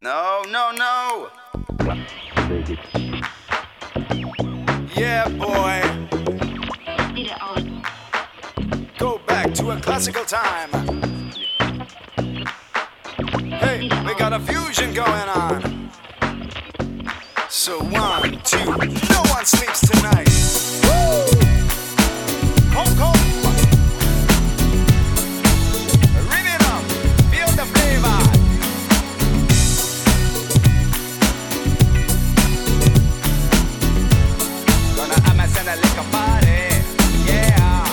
No, no, no. Yeah, boy. Go back to a classical time. Hey, we got a fusion going on. So 1, 2, no one sleeps tonight. Woo! Hong Kong. Read it up. Feel the flavor. Gonna a liquor party. Yeah.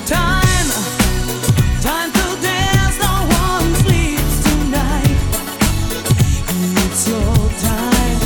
Time to dance. No one sleeps tonight. It's your time.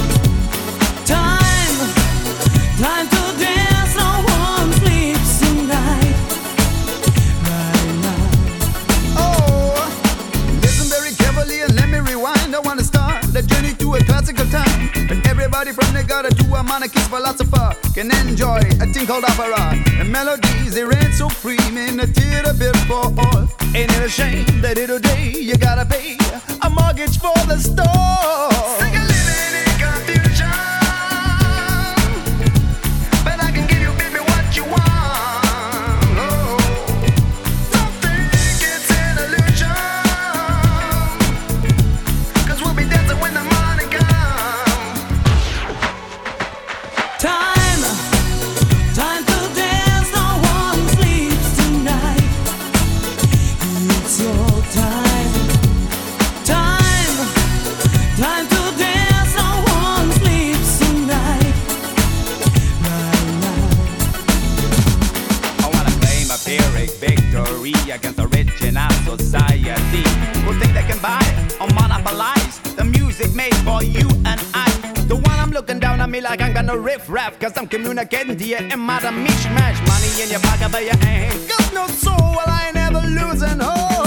Time to dance. No one sleeps tonight. Right now. Oh, listen very carefully and let me rewind. I wanna start the journey to a classical time. And everybody from the gutter to a monarchist philosopher can enjoy a thing called opera. The melodies, they reign supreme in a theater built for all. Ain't it a shame that today you gotta pay a mortgage for the store? Sick of living in confusion, but I can give you, baby, what you want. Oh, don't think it's an illusion, 'cause we'll be dancing when the morning comes. Time to dance. No one sleeps tonight. It's your time. Time to dance. No one sleeps tonight. Right now. I wanna claim a Pyrrhic victory against the rich in our society who think they can buy or monopolize the music made for you and I. The one I'm looking down on me like I'm gonna riff rap, 'cause I'm communicating to you in my mishmash. Money in your pocket but you ain't got no soul. Well, I ain't never losing hope.